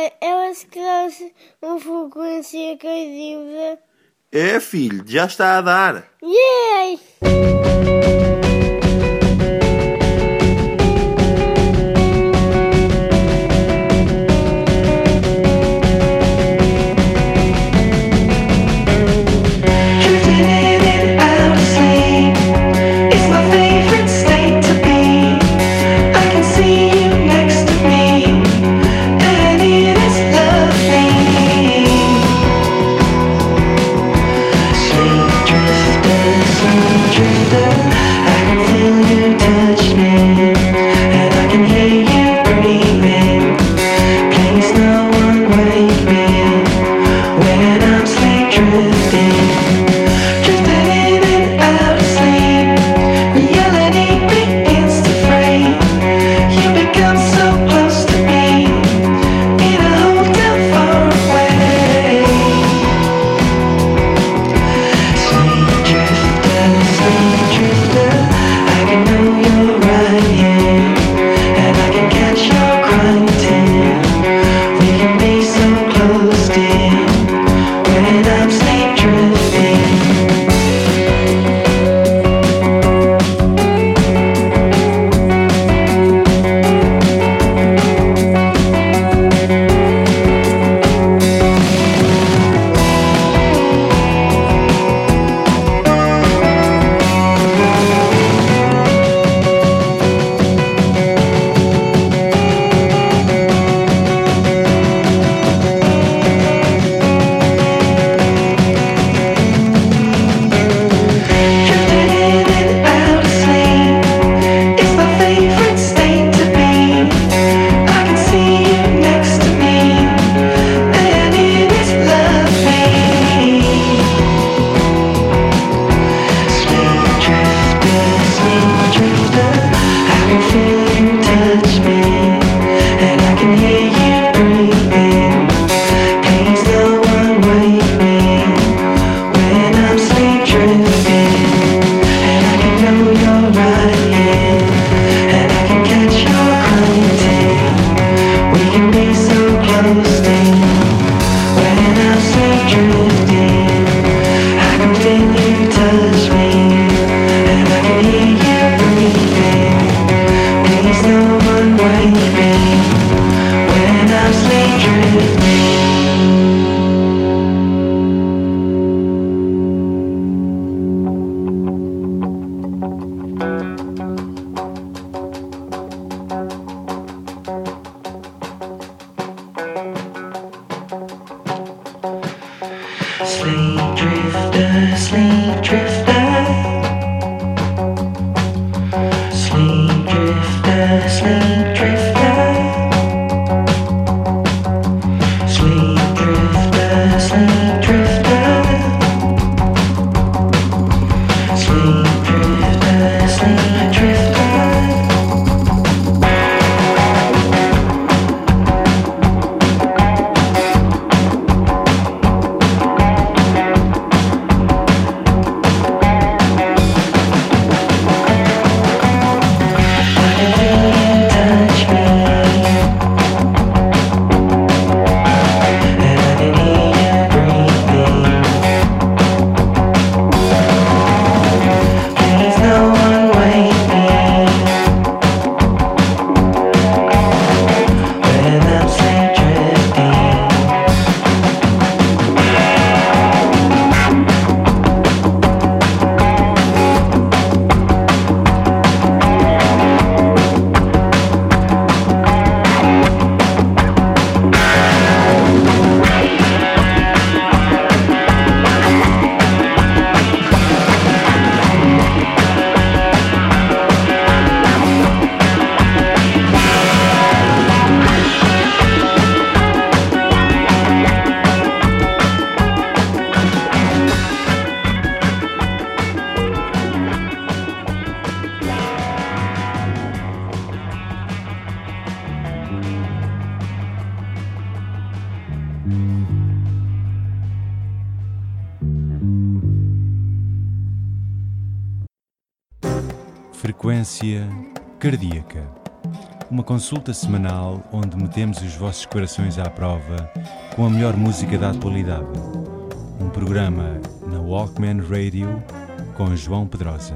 eu acho que dá-se uma frequência cardíaca. É, filho, já está a dar. Yay! Frequência cardíaca. Uma consulta semanal onde metemos os vossos corações à prova com a melhor música da atualidade. Um programa na Walkman Radio com João Pedrosa.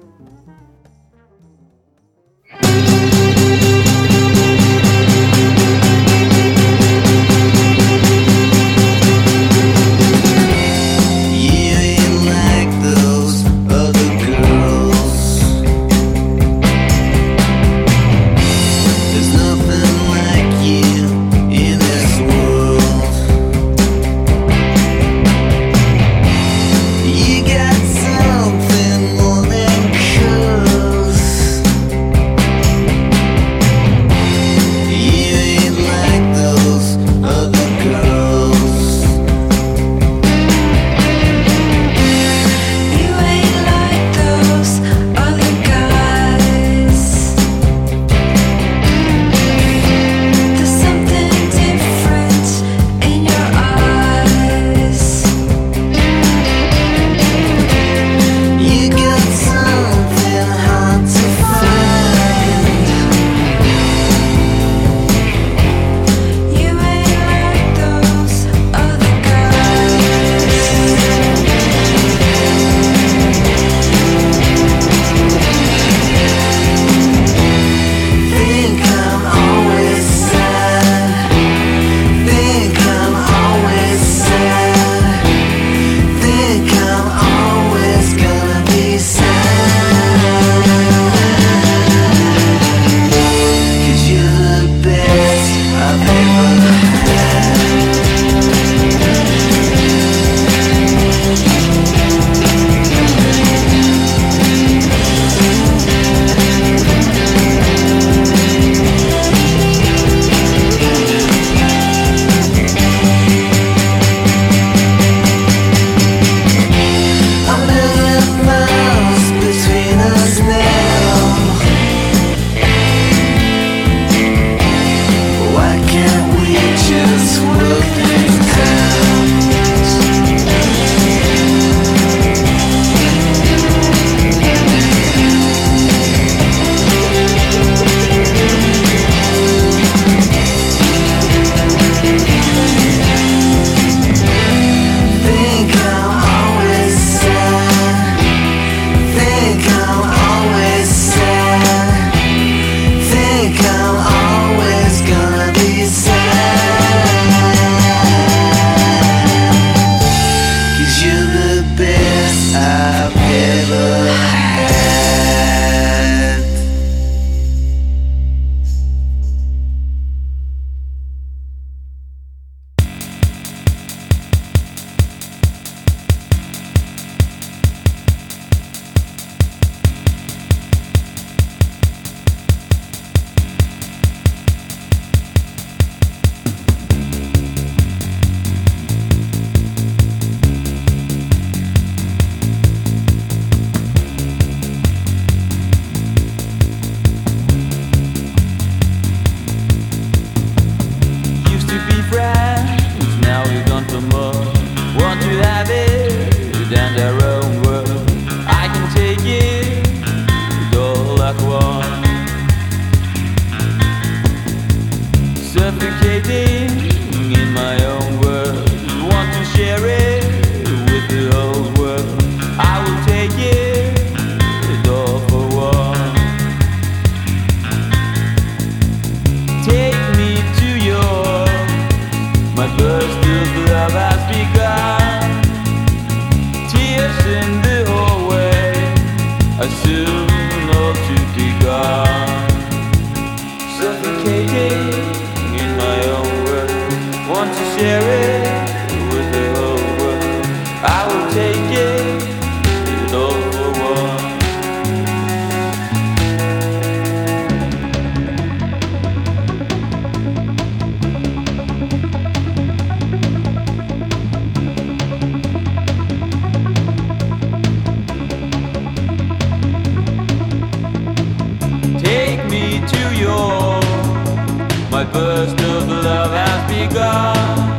My burst of love has begun.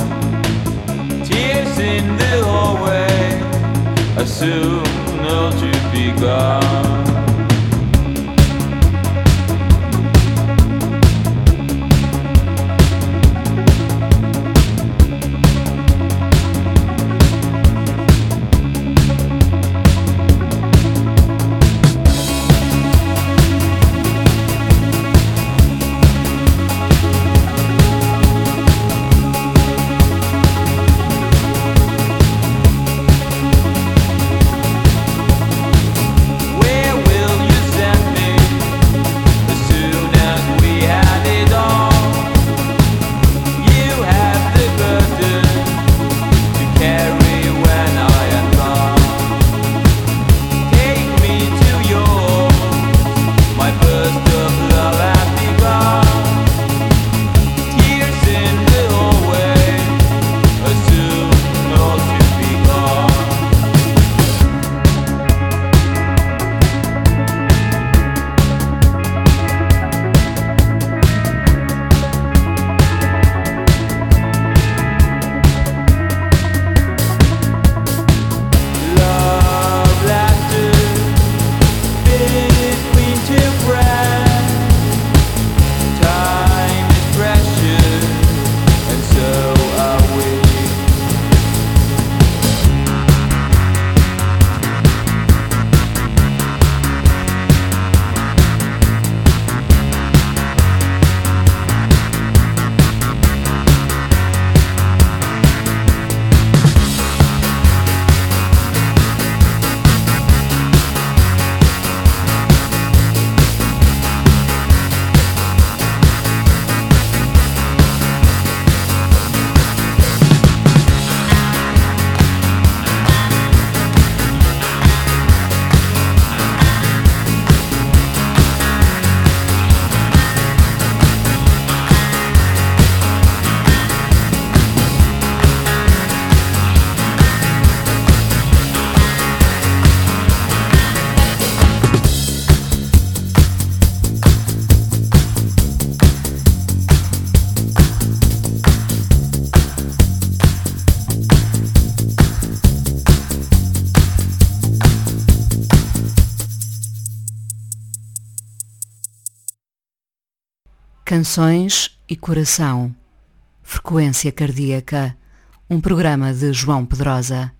Tears in the hallway, I soon know to be gone. Canções e Coração. Frequência Cardíaca. Um programa de João Pedrosa.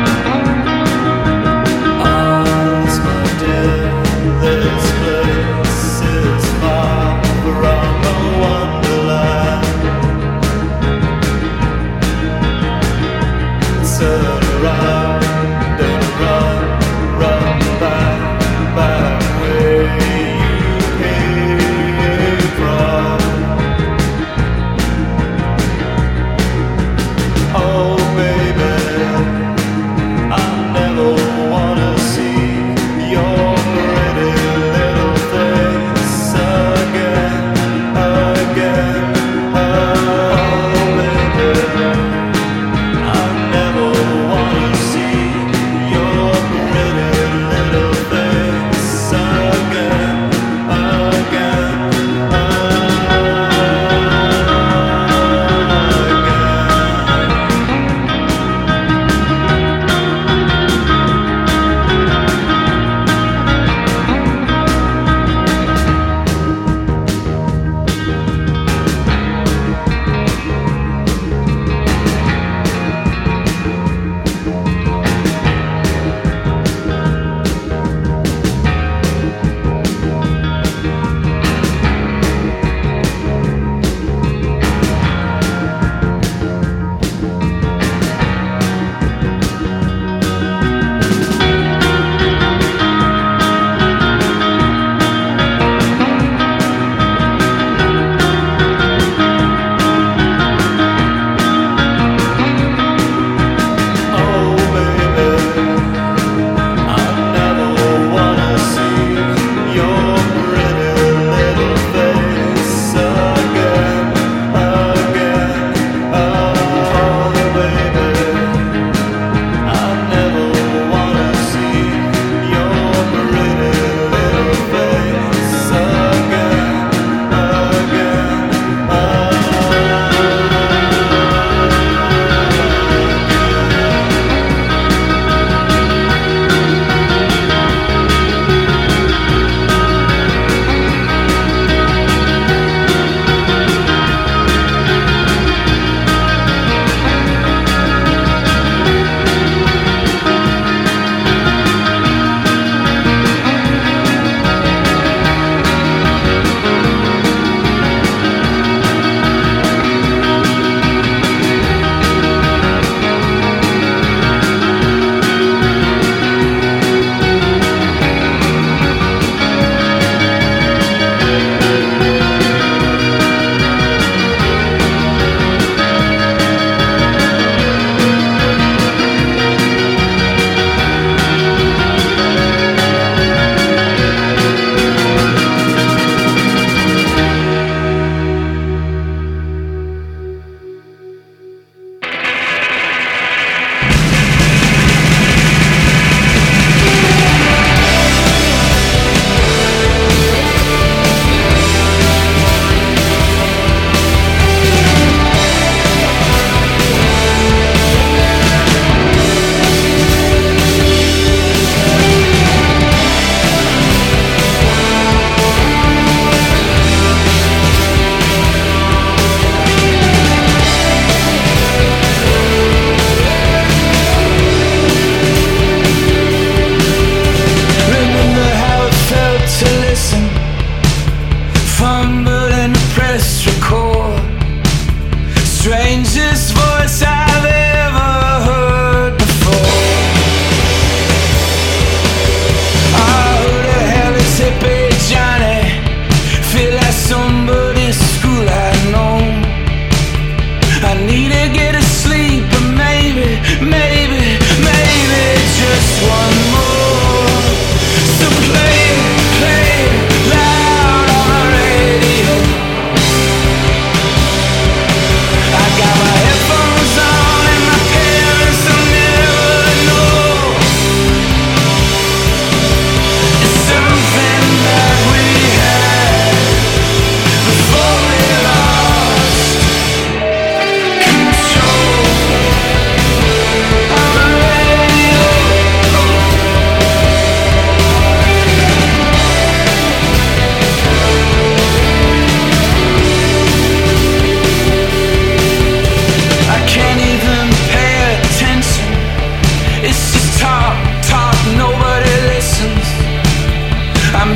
This place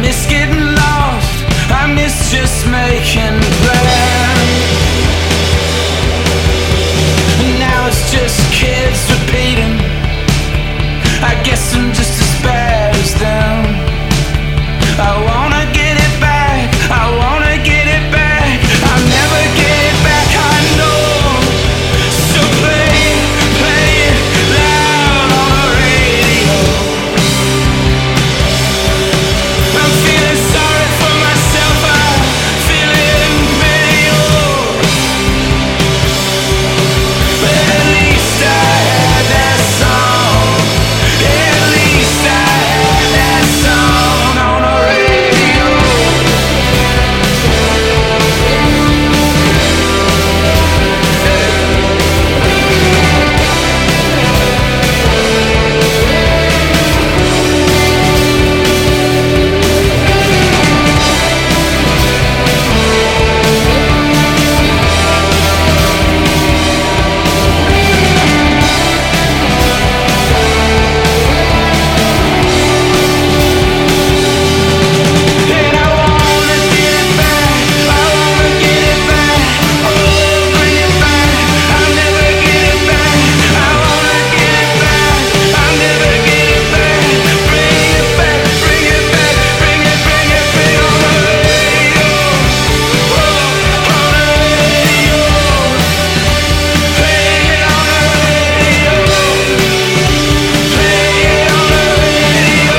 miss getting lost, I miss just making plans. Now it's just kids repeating, I guess I'm just as bad as them. I wanna get it back, I wanna get it back, I'll never get it back, I know. So play it loud on the radio. I'm feeling sorry for myself, I feel it in video. But at least I had that song, at least I had that song on the radio. And I wanna get it back, I wanna get it back, oh bring it back, I'll never get it back, I wanna get it back, I'll never get it back, bring it back, bring it back, bring it on the radio, oh on the radio, play it on the radio, play it on the radio.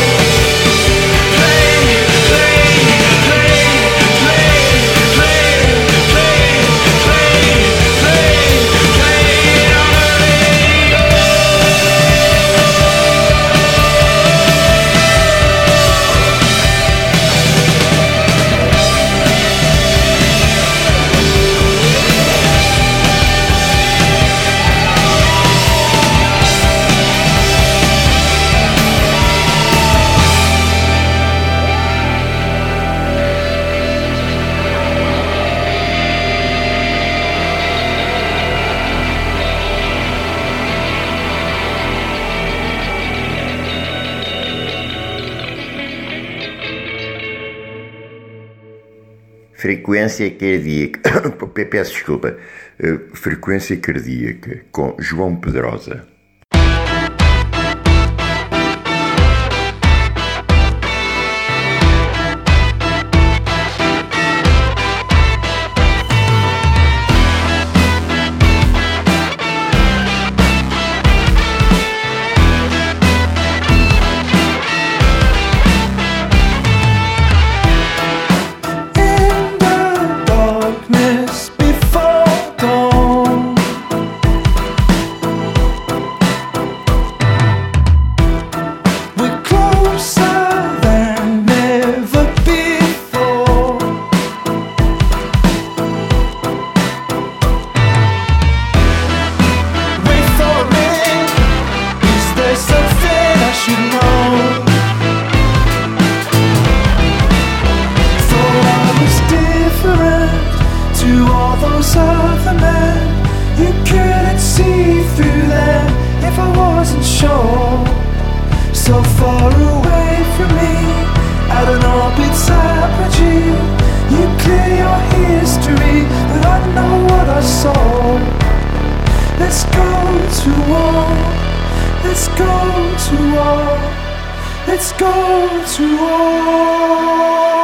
Frequência cardíaca. Peço desculpa. Frequência cardíaca com João Pedrosa. So far away from me, at an orbit's apogee. You clear your history, but I know what I saw. Let's go to war, let's go to war, let's go to war.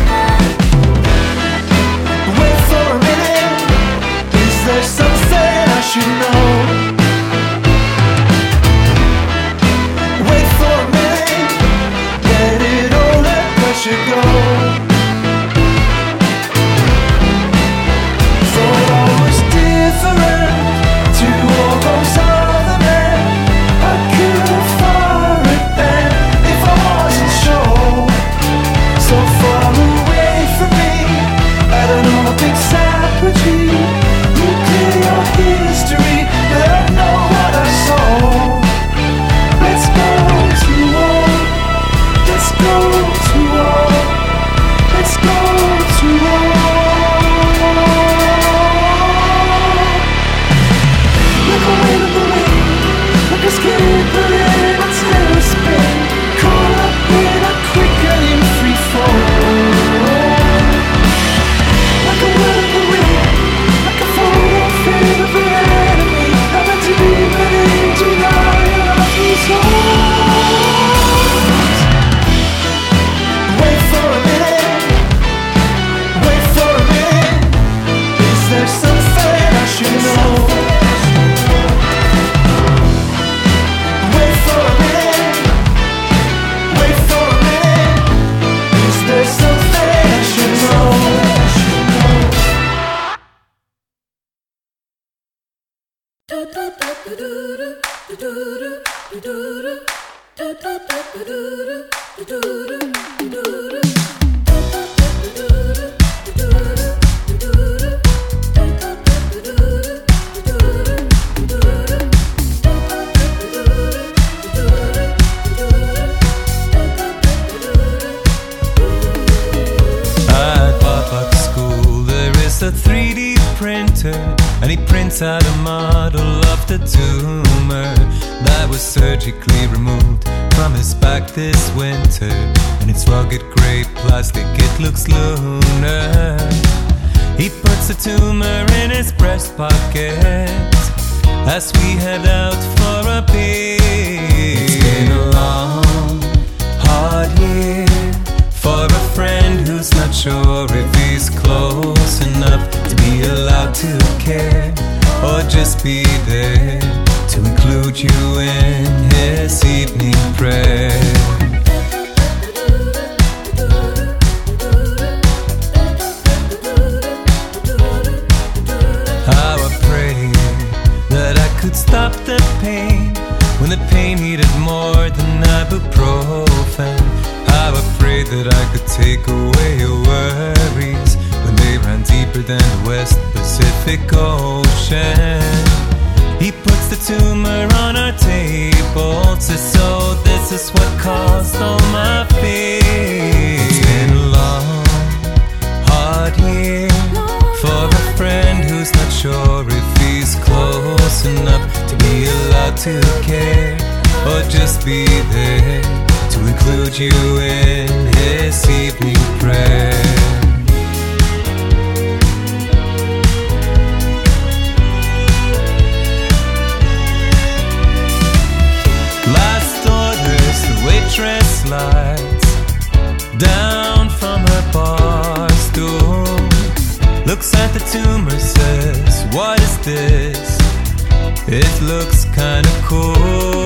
Something A 3D printer, and he prints out a model of the tumor that was surgically removed from his back this winter. And it's rugged grey plastic, it looks lunar. He puts the tumor in his breast pocket as we head out for a beer. It's been a long, hard year for a friend who's not sure if he's close enough to be allowed to care, or just be there to include you in his evening prayer. How I pray that I could stop the pain when the pain needed more than ibuprofen. How I pray that I could take away your worries when they ran deeper than the West Pacific Ocean. He puts the tumor on our table, so this is what caused all my fear. It's been a long, hard year for a friend who's not sure if he's close enough to be allowed to care, or just be there to include you in his evening prayer. Last orders, the waitress slides down from her bar stool, looks at the tumor, says, "What is this? It looks kinda cool."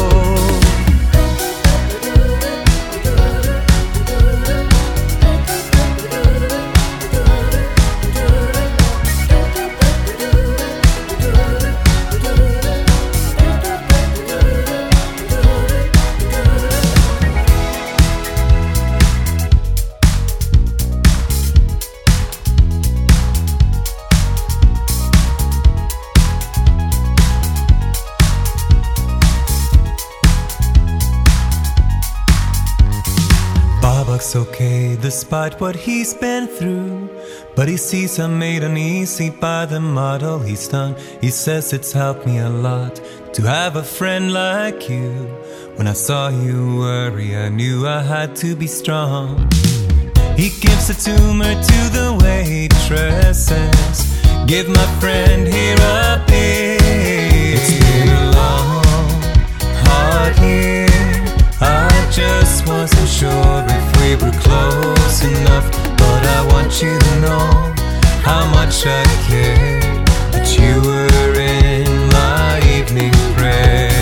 Babak's okay despite what he's been through, but he sees I'm made uneasy by the model he's done. He says it's helped me a lot to have a friend like you. When I saw you worry, I knew I had to be strong. He gives a tumor to the waitresses, give my friend here a beer. It's been a long, hard year. I just wasn't sure if we were close enough, but I want you to know how much I cared that you were in my evening prayer.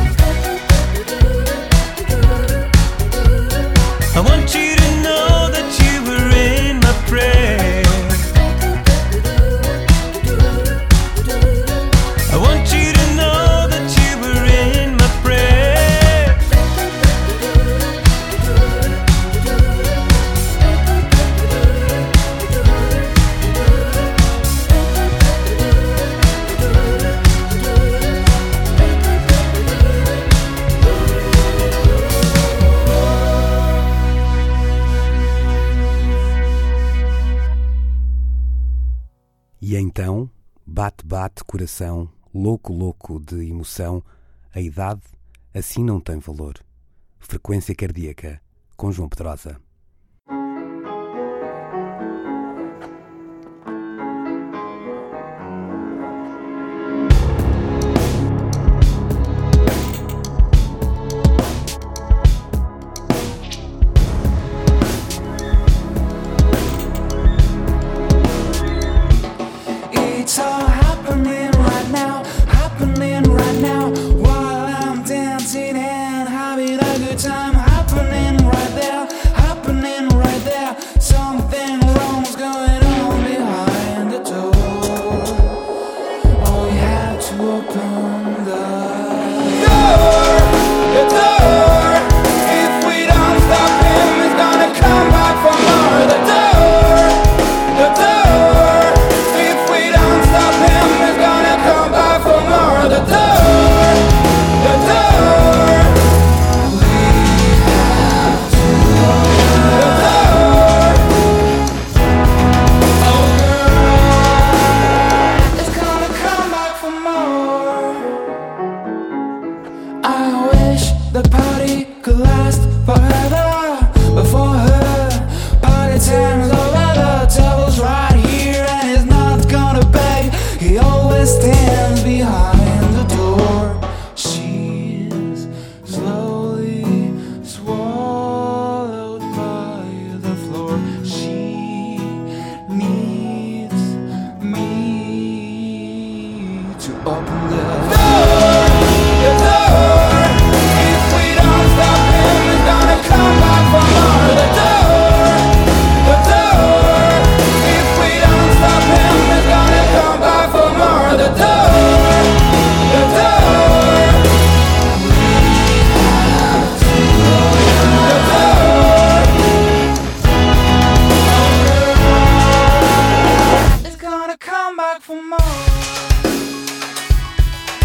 I want you to know that you were in my prayer. I want you to know that you were in my prayer. E então, bate, bate, coração, louco, louco de emoção, a idade assim não tem valor. Frequência cardíaca, com João Pedrosa. It's all happening right now, while I'm dancing and having a good time. Happening right there, happening open the door. If we don't stop him, he's gonna come back for more. The door. If we don't stop him, he's gonna come back for more. The door. The party could last forever, but for her, party time's over. The devil's right here and he's not gonna beg. He always stands behind the door. She's slowly swallowed by the floor. She needs me to open the door. Come back for more. The door. If we don't stop him, he's gonna come back for more. The door. It's gonna come back for more.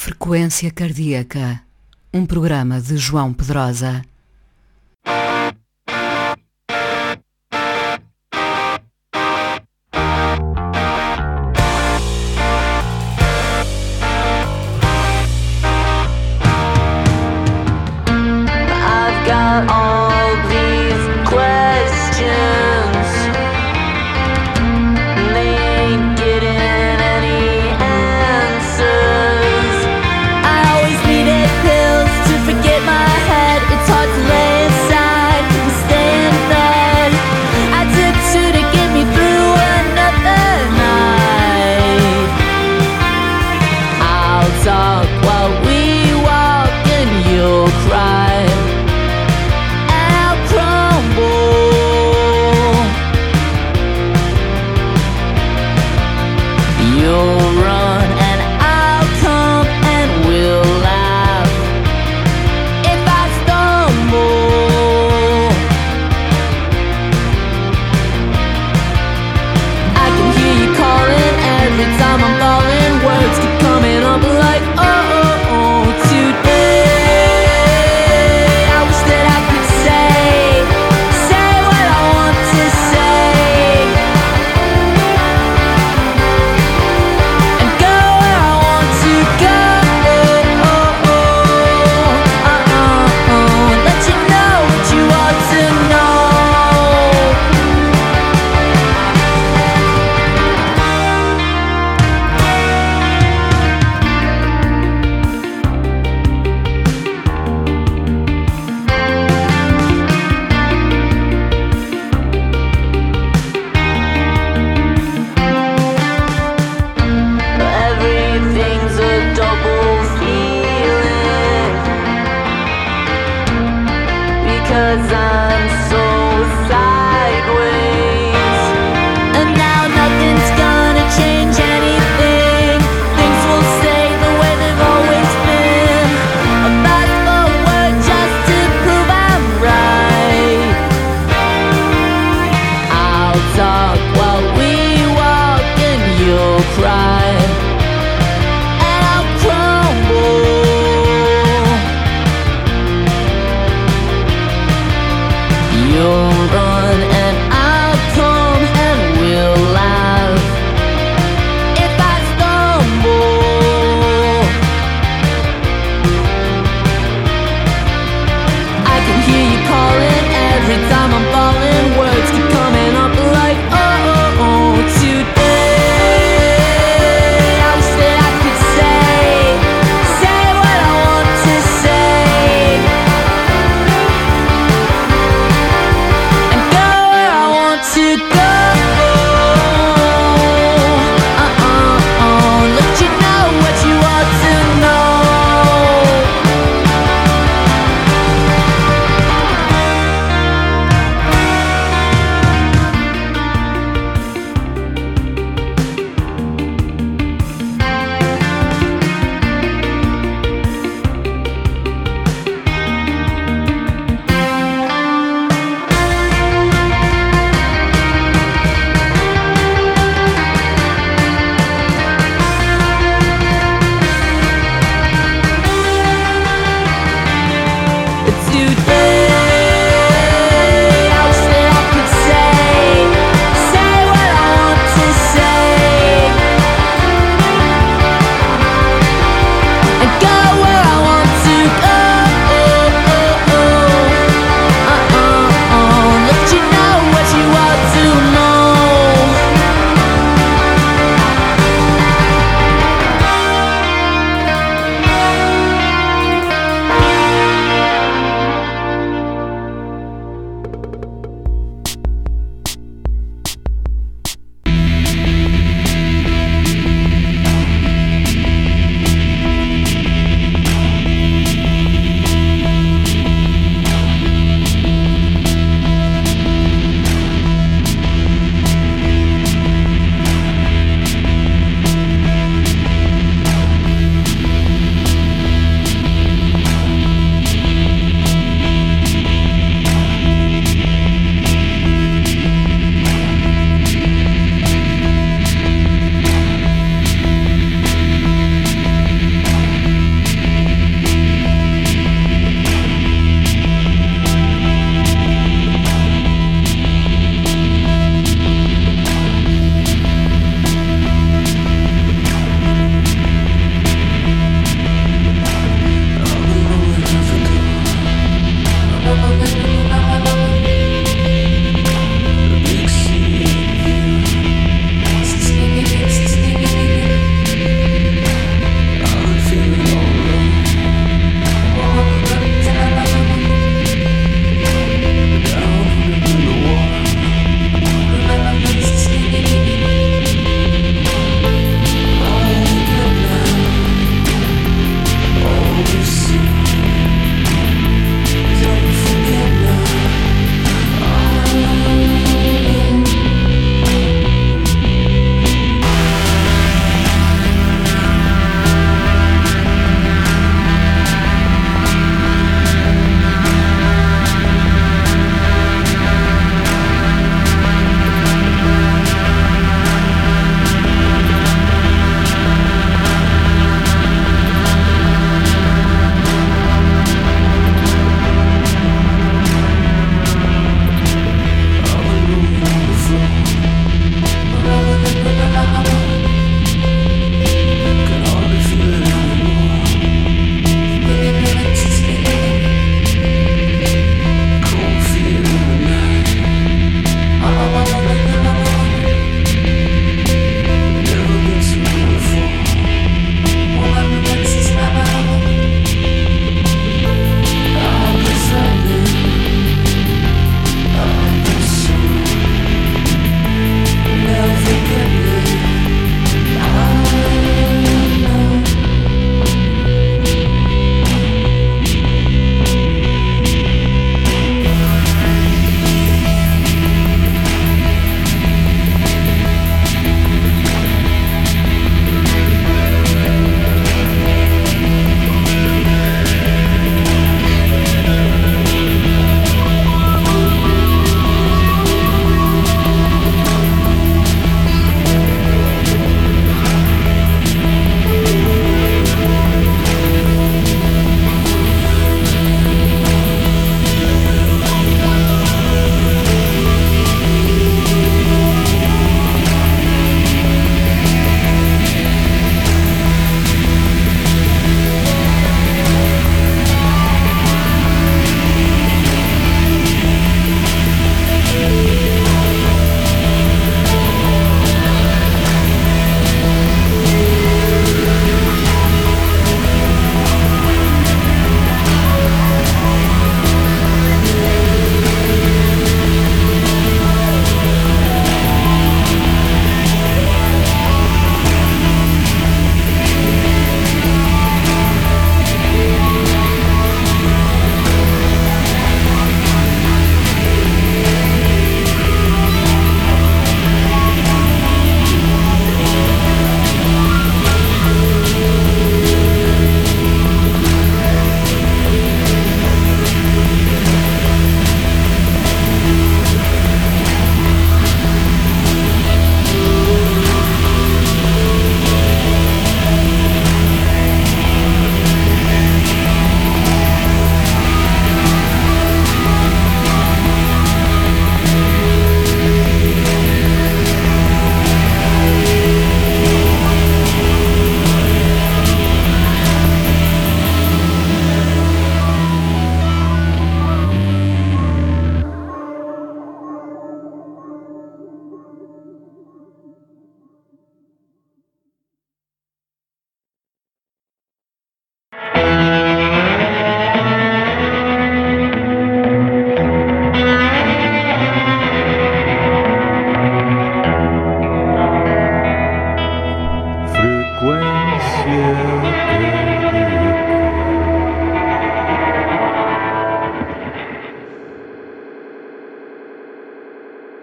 Frequência Cardíaca, um programa de João Pedrosa. I've got all these questions, they ain't getting any answers. I always needed pills to forget my head. It's hard to lay aside and stay in bed. I took two to get me through another night. I'll talk while we walk and you'll cry. You'll run and I'll come and we'll laugh. If I stumble, I can hear you calling every time I'm falling. Words keep coming up like, oh, today I wish that I could say what I want to say. Everything's a double feeling because I'm so sideways, and now nothing's gonna change anything. Things will stay the way they've always been. A fast forward just to prove I'm right. I'll talk while we walk and you'll cry.